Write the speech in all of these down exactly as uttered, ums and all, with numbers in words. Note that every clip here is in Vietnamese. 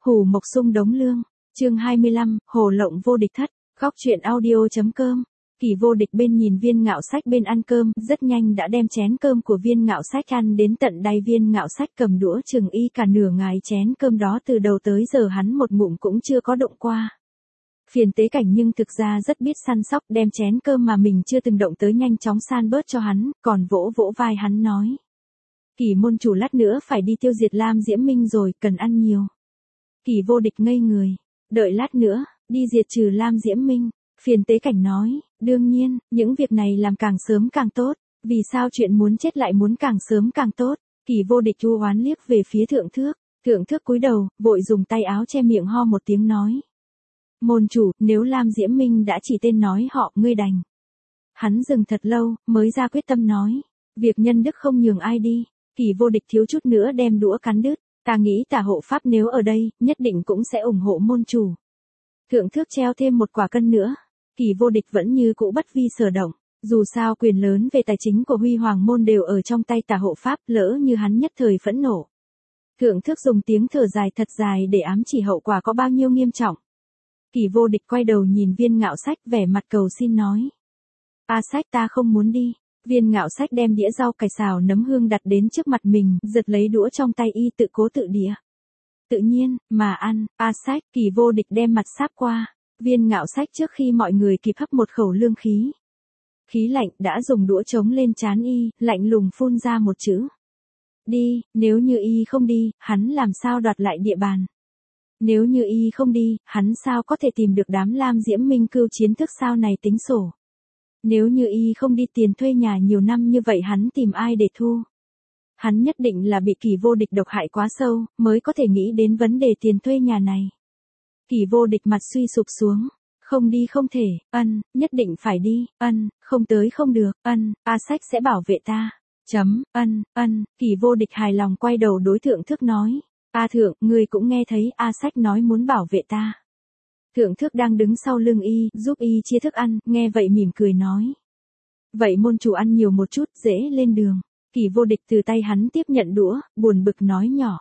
Hủ Mộc Sung Đống Lương, chương hai mươi lăm, Hồ Lộng Vô Địch Thất, góc truyện audio.com. Kỳ Vô Địch bên nhìn Viên Ngạo Sách bên ăn cơm, rất nhanh đã đem chén cơm của Viên Ngạo Sách ăn đến tận đáy. Viên Ngạo Sách cầm đũa chừng y cả nửa ngài chén cơm đó, từ đầu tới giờ hắn một ngụm cũng chưa có động qua. Phiền Tế Cảnh nhưng thực ra rất biết săn sóc, đem chén cơm mà mình chưa từng động tới nhanh chóng san bớt cho hắn, còn vỗ vỗ vai hắn nói: Kỳ môn chủ lát nữa phải đi tiêu diệt Lam Diễm Minh rồi, cần ăn nhiều. Kỳ Vô Địch ngây người, đợi lát nữa, đi diệt trừ Lam Diễm Minh. Phiền Tế Cảnh nói, đương nhiên, những việc này làm càng sớm càng tốt, vì sao chuyện muốn chết lại muốn càng sớm càng tốt. Kỳ Vô Địch u oán liếc về phía Thượng Thước, Thượng Thước cúi đầu, vội dùng tay áo che miệng ho một tiếng nói: Môn chủ, nếu Lam Diễm Minh đã chỉ tên nói họ, ngươi đành. Hắn dừng thật lâu, mới ra quyết tâm nói, việc nhân đức không nhường ai đi. Kỳ Vô Địch thiếu chút nữa đem đũa cắn đứt, ta nghĩ Tả hộ pháp nếu ở đây, nhất định cũng sẽ ủng hộ môn chủ. Thượng Thước treo thêm một quả cân nữa. Kỳ Vô Địch vẫn như cũ bất vi sở động, dù sao quyền lớn về tài chính của Huy Hoàng môn đều ở trong tay Tả hộ pháp, lỡ như hắn nhất thời phẫn nộ. Thượng Thước dùng tiếng thở dài thật dài để ám chỉ hậu quả có bao nhiêu nghiêm trọng. Kỳ Vô Địch quay đầu nhìn Viên Ngạo Sách, vẻ mặt cầu xin nói: A Sách, ta không muốn đi. Viên Ngạo Sách đem đĩa rau cải xào nấm hương đặt đến trước mặt mình, giật lấy đũa trong tay y, tự cố tự đĩa. Tự nhiên, mà ăn. A Sách. Kỳ Vô Địch đem mặt sáp qua. Viên Ngạo Sách trước khi mọi người kịp hấp một khẩu lương khí. Khí lạnh đã dùng đũa chống lên trán y, lạnh lùng phun ra một chữ: Đi. Nếu như y không đi, hắn làm sao đoạt lại địa bàn? Nếu như y không đi, hắn sao có thể tìm được đám Lam Diễm Minh cưu chiến thức sao này tính sổ? Nếu như y không đi, tiền thuê nhà nhiều năm như vậy hắn tìm ai để thu? Hắn nhất định là bị Kỳ Vô Địch độc hại quá sâu, mới có thể nghĩ đến vấn đề tiền thuê nhà này. Kỳ Vô Địch mặt suy sụp xuống. Không đi không thể, ân, nhất định phải đi, ân, không tới không được, ân, A Sách sẽ bảo vệ ta. Chấm, ân, ân, Kỳ Vô Địch hài lòng quay đầu đối Thượng Thước nói: A Thượng, ngươi cũng nghe thấy A Sách nói muốn bảo vệ ta. Thượng Thước đang đứng sau lưng y, giúp y chia thức ăn, nghe vậy mỉm cười nói: Vậy môn chủ ăn nhiều một chút, dễ lên đường. Kỳ Vô Địch từ tay hắn tiếp nhận đũa, buồn bực nói nhỏ: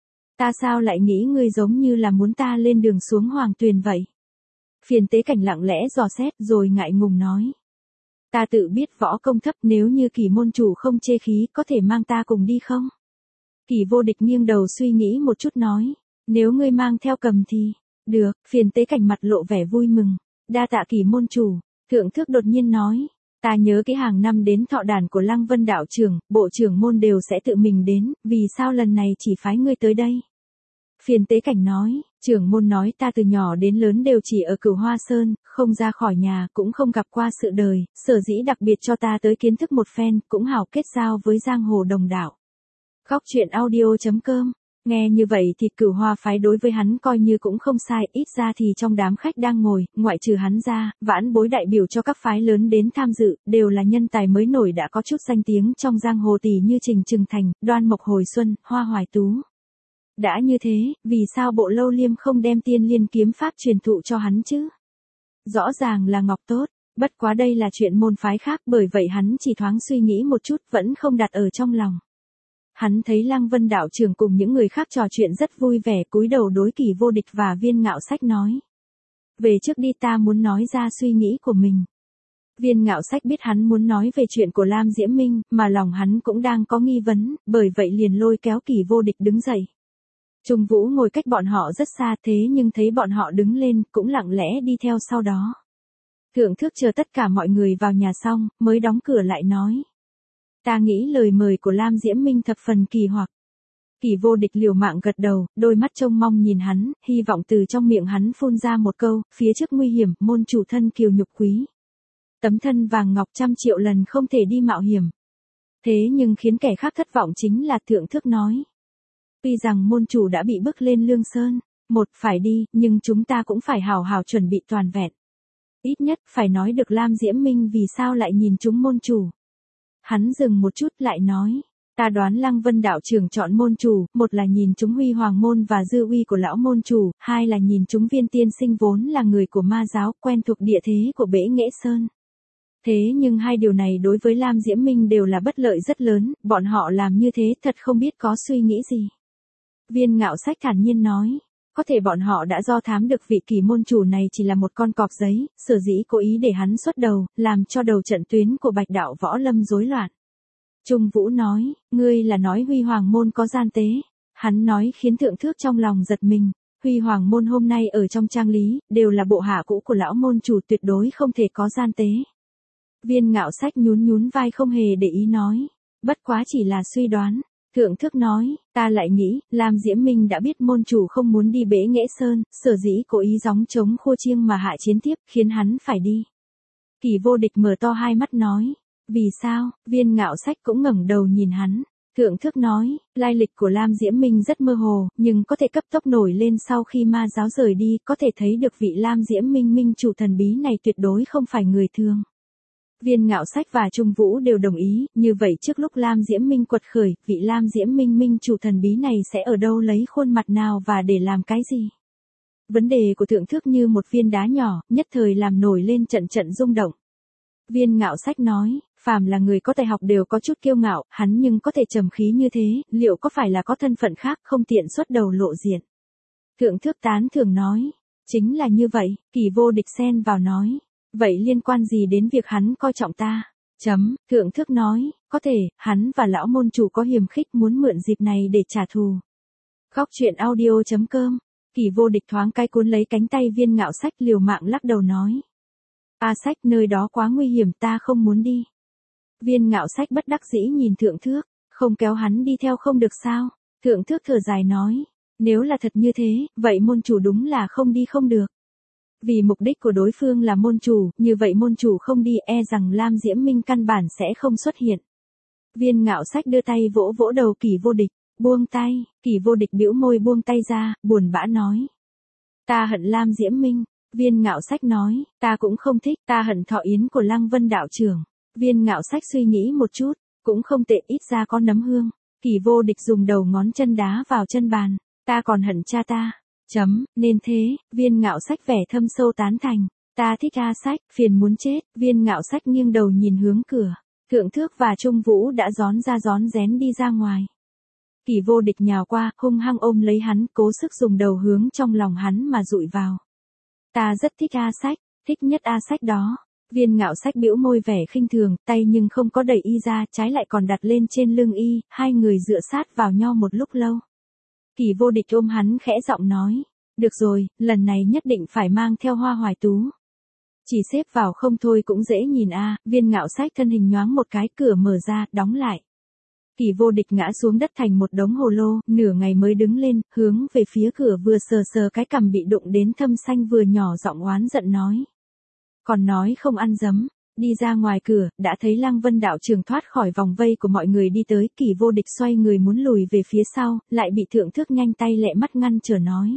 Ta sao lại nghĩ ngươi giống như là muốn ta lên đường xuống Hoàng Tuyền vậy? Phiền Tế Cảnh lặng lẽ dò xét rồi ngại ngùng nói: Ta tự biết võ công thấp, nếu như Kỳ môn chủ không chê khí, có thể mang ta cùng đi không? Kỳ Vô Địch nghiêng đầu suy nghĩ một chút nói: Nếu ngươi mang theo cầm thì được. Phiền Tế Cảnh mặt lộ vẻ vui mừng: Đa tạ Kỳ môn chủ. Thượng Thước đột nhiên nói: Ta nhớ cái hàng năm đến thọ đàn của Lăng Vân đạo trưởng, bộ trưởng môn đều sẽ tự mình đến, vì sao lần này chỉ phái ngươi tới đây? Phiền Tế Cảnh nói: Trưởng môn nói ta từ nhỏ đến lớn đều chỉ ở Cửu Hoa Sơn, không ra khỏi nhà, cũng không gặp qua sự đời, sở dĩ đặc biệt cho ta tới kiến thức một phen, cũng hảo kết giao với giang hồ đồng đạo. Góc truyện audio.com. Nghe như vậy thì Cửu Hoa phái đối với hắn coi như cũng không sai, ít ra thì trong đám khách đang ngồi, ngoại trừ hắn ra, vãn bối đại biểu cho các phái lớn đến tham dự, đều là nhân tài mới nổi đã có chút danh tiếng trong giang hồ, tỷ như Trình Trừng Thành, Đoan Mộc Hồi Xuân, Hoa Hoài Tú. Đã như thế, vì sao Bộ Lâu Liêm không đem Tiên Liên kiếm pháp truyền thụ cho hắn chứ? Rõ ràng là ngọc tốt, bất quá đây là chuyện môn phái khác, bởi vậy hắn chỉ thoáng suy nghĩ một chút, vẫn không đặt ở trong lòng. Hắn thấy Lăng Vân đạo trưởng cùng những người khác trò chuyện rất vui vẻ, cúi đầu đối Kỳ Vô Địch và Viên Ngạo Sách nói: Về trước đi, ta muốn nói ra suy nghĩ của mình. Viên Ngạo Sách biết hắn muốn nói về chuyện của Lam Diễm Minh, mà lòng hắn cũng đang có nghi vấn, bởi vậy liền lôi kéo Kỳ Vô Địch đứng dậy. Trung Vũ ngồi cách bọn họ rất xa, thế nhưng thấy bọn họ đứng lên, cũng lặng lẽ đi theo sau đó. Thượng Thước chờ tất cả mọi người vào nhà xong, mới đóng cửa lại nói: Ta nghĩ lời mời của Lam Diễm Minh thập phần kỳ hoặc. Kỳ Vô Địch liều mạng gật đầu, đôi mắt trông mong nhìn hắn, hy vọng từ trong miệng hắn phun ra một câu: Phía trước nguy hiểm, môn chủ thân kiều nhục quý. Tấm thân vàng ngọc trăm triệu lần không thể đi mạo hiểm. Thế nhưng khiến kẻ khác thất vọng chính là Thượng Thước nói: Tuy rằng môn chủ đã bị bức lên Lương Sơn, một phải đi, nhưng chúng ta cũng phải hào hào chuẩn bị toàn vẹn. Ít nhất phải nói được Lam Diễm Minh vì sao lại nhìn chúng môn chủ. Hắn dừng một chút lại nói: Ta đoán Lăng Vân đạo trưởng chọn môn chủ, một là nhìn chúng Huy Hoàng môn và dư uy của lão môn chủ, hai là nhìn chúng Viên tiên sinh vốn là người của ma giáo, quen thuộc địa thế của Bể Nghệ Sơn. Thế nhưng hai điều này đối với Lam Diễm Minh đều là bất lợi rất lớn, bọn họ làm như thế thật không biết có suy nghĩ gì. Viên Ngạo Sách thản nhiên nói: Có thể bọn họ đã do thám được vị kỳ môn chủ này chỉ là một con cọp giấy, sở dĩ cố ý để hắn xuất đầu, làm cho đầu trận tuyến của Bạch đạo võ lâm rối loạn. Trung Vũ nói, ngươi là nói Huy Hoàng môn có gian tế. Hắn nói khiến Thượng Thước trong lòng giật mình. Huy Hoàng môn hôm nay ở trong trang lý, đều là bộ hạ cũ của lão môn chủ, tuyệt đối không thể có gian tế. Viên Ngạo Sách nhún nhún vai không hề để ý nói. Bất quá chỉ là suy đoán. Thượng Thước nói, ta lại nghĩ, Lam Diễm Minh đã biết môn chủ không muốn đi Bế Nghệ Sơn, sở dĩ cố ý gióng trống khua chiêng mà hạ chiến tiếp, khiến hắn phải đi. Kỳ Vô Địch mở to hai mắt nói, vì sao? Viên Ngạo Sách cũng ngẩng đầu nhìn hắn. Thượng Thước nói, lai lịch của Lam Diễm Minh rất mơ hồ, nhưng có thể cấp tốc nổi lên sau khi ma giáo rời đi, có thể thấy được vị Lam Diễm Minh minh chủ thần bí này tuyệt đối không phải người thường. Viên Ngạo Sách và Trung Vũ đều đồng ý, như vậy trước lúc Lam Diễm Minh quật khởi, vị Lam Diễm Minh minh chủ thần bí này sẽ ở đâu lấy khuôn mặt nào và để làm cái gì? Vấn đề của Thượng Thước như một viên đá nhỏ, nhất thời làm nổi lên trận trận rung động. Viên Ngạo Sách nói, phàm là người có tài học đều có chút kiêu ngạo, hắn nhưng có thể trầm khí như thế, liệu có phải là có thân phận khác không tiện xuất đầu lộ diện? Thượng Thước tán thường nói, chính là như vậy. Kỳ Vô Địch xen vào nói, vậy liên quan gì đến việc hắn coi trọng ta? Chấm, Thượng Thước nói, có thể, hắn và lão môn chủ có hiềm khích muốn mượn dịp này để trả thù. Góc truyện audio chấm com. Kỳ Vô Địch thoáng cái cuốn lấy cánh tay Viên Ngạo Sách liều mạng lắc đầu nói. A Sách, nơi đó quá nguy hiểm, ta không muốn đi. Viên Ngạo Sách bất đắc dĩ nhìn Thượng Thước, không kéo hắn đi theo không được sao? Thượng Thước thở dài nói, nếu là thật như thế, vậy môn chủ đúng là không đi không được. Vì mục đích của đối phương là môn chủ, như vậy môn chủ không đi e rằng Lam Diễm Minh căn bản sẽ không xuất hiện. Viên Ngạo Sách đưa tay vỗ vỗ đầu Kỳ Vô Địch, buông tay. Kỳ Vô Địch bĩu môi buông tay ra, buồn bã nói. Ta hận Lam Diễm Minh. Viên Ngạo Sách nói, ta cũng không thích, ta hận Thọ Yến của Lăng Vân đạo trưởng. Viên Ngạo Sách suy nghĩ một chút, cũng không tệ, ít ra có nấm hương. Kỳ Vô Địch dùng đầu ngón chân đá vào chân bàn, ta còn hận cha ta. Chấm, nên thế. Viên Ngạo Sách vẻ thâm sâu tán thành, ta thích A Sách, phiền muốn chết. Viên Ngạo Sách nghiêng đầu nhìn hướng cửa, Thượng Thước và Trung Vũ đã gión ra gión rén đi ra ngoài. Kỳ Vô Địch nhào qua, hung hăng ôm lấy hắn, cố sức dùng đầu hướng trong lòng hắn mà dụi vào. Ta rất thích A Sách, thích nhất A Sách đó. Viên Ngạo Sách bĩu môi vẻ khinh thường, tay nhưng không có đẩy y ra, trái lại còn đặt lên trên lưng y, hai người dựa sát vào nhau một lúc lâu. Kỳ Vô Địch ôm hắn khẽ giọng nói, được rồi, lần này nhất định phải mang theo Hoa Hoài Tú. Chỉ xếp vào không thôi cũng dễ nhìn a. Viên Ngạo Sách thân hình nhoáng một cái, cửa mở ra, đóng lại. Kỳ Vô Địch ngã xuống đất thành một đống hồ lô, nửa ngày mới đứng lên, hướng về phía cửa vừa sờ sờ cái cằm bị đụng đến thâm xanh vừa nhỏ giọng oán giận nói. Còn nói không ăn dấm. Đi ra ngoài cửa, đã thấy Lăng Vân đạo trưởng thoát khỏi vòng vây của mọi người đi tới. Kỳ Vô Địch xoay người muốn lùi về phía sau, lại bị Thượng Thước nhanh tay lẹ mắt ngăn trở nói.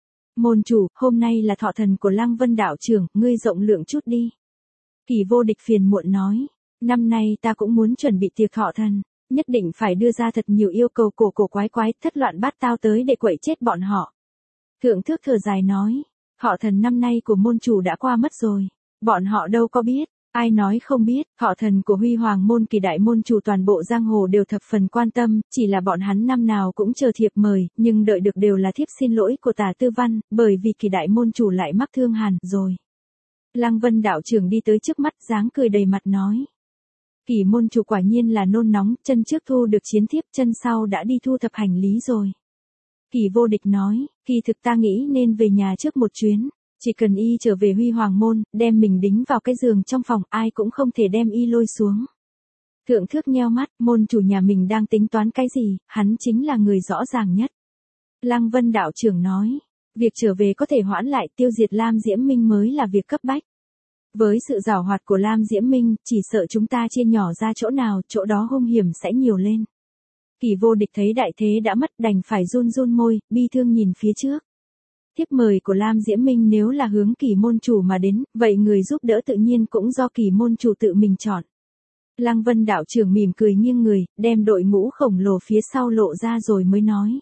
Môn chủ, hôm nay là thọ thần của Lăng Vân đạo trưởng, ngươi rộng lượng chút đi. Kỳ Vô Địch phiền muộn nói, năm nay ta cũng muốn chuẩn bị tiệc thọ thần, nhất định phải đưa ra thật nhiều yêu cầu cổ cổ quái quái, thất loạn bát tao tới để quậy chết bọn họ. Thượng Thước thở dài nói, thọ thần năm nay của môn chủ đã qua mất rồi, bọn họ đâu có biết. Ai nói không biết, thọ thần của Huy Hoàng môn Kỳ đại môn chủ toàn bộ giang hồ đều thập phần quan tâm, chỉ là bọn hắn năm nào cũng chờ thiệp mời, nhưng đợi được đều là thiếp xin lỗi của Tả Tư Văn, bởi vì Kỳ đại môn chủ lại mắc thương hàn rồi. Lăng Vân đạo trưởng đi tới trước mắt, dáng cười đầy mặt nói. Kỳ môn chủ quả nhiên là nôn nóng, chân trước thu được chiến thiếp, chân sau đã đi thu thập hành lý rồi. Kỳ Vô Địch nói, kỳ thực ta nghĩ nên về nhà trước một chuyến. Chỉ cần y trở về Huy Hoàng môn, đem mình đính vào cái giường trong phòng, ai cũng không thể đem y lôi xuống. Thượng Thước nheo mắt, môn chủ nhà mình đang tính toán cái gì, hắn chính là người rõ ràng nhất. Lăng Vân đạo trưởng nói, việc trở về có thể hoãn lại, tiêu diệt Lam Diễm Minh mới là việc cấp bách. Với sự giảo hoạt của Lam Diễm Minh, chỉ sợ chúng ta chia nhỏ ra chỗ nào, chỗ đó hung hiểm sẽ nhiều lên. Kỳ Vô Địch thấy đại thế đã mất, đành phải run run môi, bi thương nhìn phía trước. Thiếp mời của Lam Diễm Minh nếu là hướng Kỳ môn chủ mà đến, vậy người giúp đỡ tự nhiên cũng do Kỳ môn chủ tự mình chọn. Lăng Vân đạo trưởng mỉm cười nghiêng người, đem đội ngũ khổng lồ phía sau lộ ra rồi mới nói.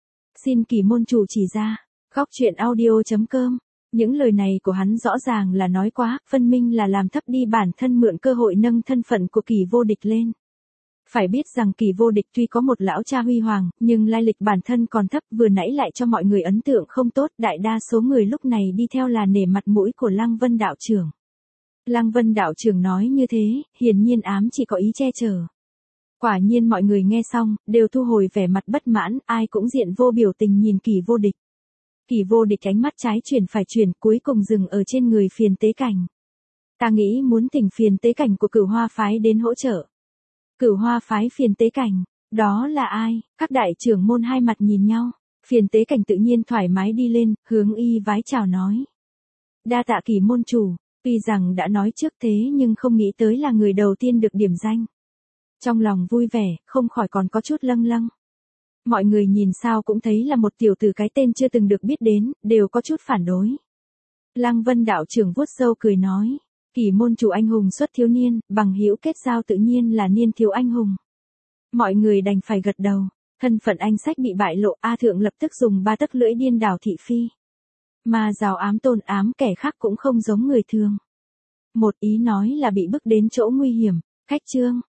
Xin Kỳ môn chủ chỉ ra. Góc truyện audio chấm com. Những lời này của hắn rõ ràng là nói quá, phân minh là làm thấp đi bản thân, mượn cơ hội nâng thân phận của Kỳ Vô Địch lên. Phải biết rằng Kỳ Vô Địch tuy có một lão cha huy hoàng, nhưng lai lịch bản thân còn thấp, vừa nãy lại cho mọi người ấn tượng không tốt, đại đa số người lúc này đi theo là nể mặt mũi của Lăng Vân đạo trưởng. Lăng Vân đạo trưởng nói như thế, hiển nhiên ám chỉ có ý che chở. Quả nhiên mọi người nghe xong, đều thu hồi vẻ mặt bất mãn, ai cũng diện vô biểu tình nhìn Kỳ Vô Địch. Kỳ Vô Địch ánh mắt trái chuyển phải chuyển, cuối cùng dừng ở trên người Phiền Tế Cảnh. Ta nghĩ muốn thỉnh Phiền Tế Cảnh của Cửu Hoa phái đến hỗ trợ. Cửu Hoa phái Phiền Tế Cảnh, đó là ai? Các đại trưởng môn hai mặt nhìn nhau, Phiền Tế Cảnh tự nhiên thoải mái đi lên, hướng y vái chào nói. Đa tạ Kỳ môn chủ, tuy rằng đã nói trước thế nhưng không nghĩ tới là người đầu tiên được điểm danh. Trong lòng vui vẻ, không khỏi còn có chút lâng lâng. Mọi người nhìn sao cũng thấy là một tiểu tử cái tên chưa từng được biết đến, đều có chút phản đối. Lăng Vân đạo trưởng vuốt râu cười nói. Kỳ môn chủ anh hùng xuất thiếu niên, bằng hữu kết giao tự nhiên là niên thiếu anh hùng. Mọi người đành phải gật đầu, thân phận anh sách bị bại lộ, A Thượng lập tức dùng ba tấc lưỡi điên đảo thị phi. Mà rào ám tôn ám kẻ khác cũng không giống người thường. Một ý nói là bị bức đến chỗ nguy hiểm, khách trương,